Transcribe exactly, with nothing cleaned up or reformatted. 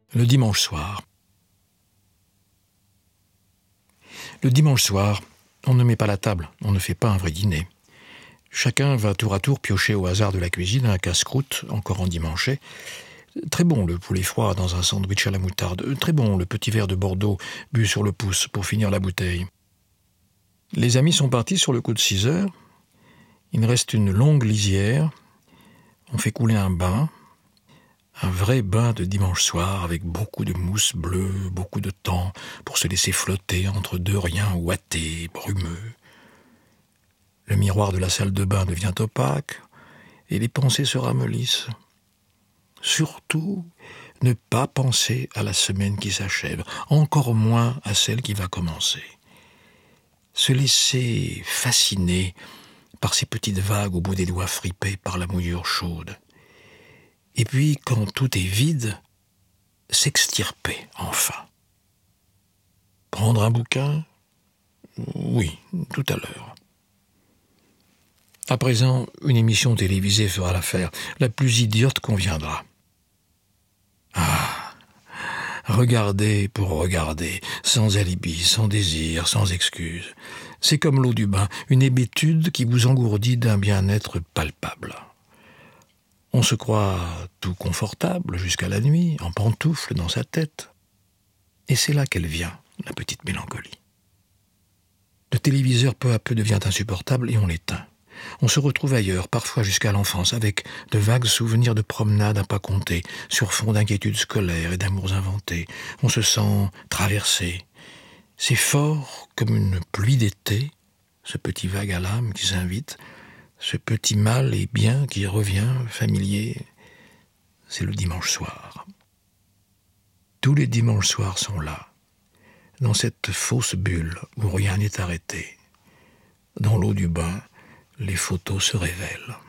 Le dimanche soir. Le dimanche soir, on ne met pas la table, on ne fait pas un vrai dîner. Chacun va tour à tour piocher au hasard de la cuisine un casse-croûte, encore endimanché. Très bon le poulet froid dans un sandwich à la moutarde. Très bon le petit verre de Bordeaux bu sur le pouce pour finir la bouteille. Les amis sont partis sur le coup de six heures. Il reste une longue lisière. On fait couler un bain. Un vrai bain de dimanche soir avec beaucoup de mousse bleue, beaucoup de temps pour se laisser flotter entre deux riens ouatés, brumeux. Le miroir de la salle de bain devient opaque et les pensées se ramollissent. Surtout, ne pas penser à la semaine qui s'achève, encore moins à celle qui va commencer. Se laisser fasciner par ces petites vagues au bout des doigts fripés par la mouillure chaude. Et puis, quand tout est vide, s'extirper, enfin. Prendre un bouquin ? Oui, tout à l'heure. À présent, une émission télévisée fera l'affaire. La plus idiote conviendra. Ah, regarder pour regarder, sans alibi, sans désir, sans excuse. C'est comme l'eau du bain, une hébétude qui vous engourdit d'un bien-être palpable. On se croit tout confortable jusqu'à la nuit, en pantoufles dans sa tête. Et c'est là qu'elle vient, la petite mélancolie. Le téléviseur peu à peu devient insupportable et on l'éteint. On se retrouve ailleurs, parfois jusqu'à l'enfance, avec de vagues souvenirs de promenades à pas compter, sur fond d'inquiétudes scolaires et d'amours inventés. On se sent traversé. C'est fort comme une pluie d'été, ce petit vague à l'âme qui s'invite, ce petit mal et bien qui revient, familier. C'est le dimanche soir. Tous les dimanches soirs sont là, dans cette fausse bulle où rien n'est arrêté. Dans l'eau du bain, les photos se révèlent.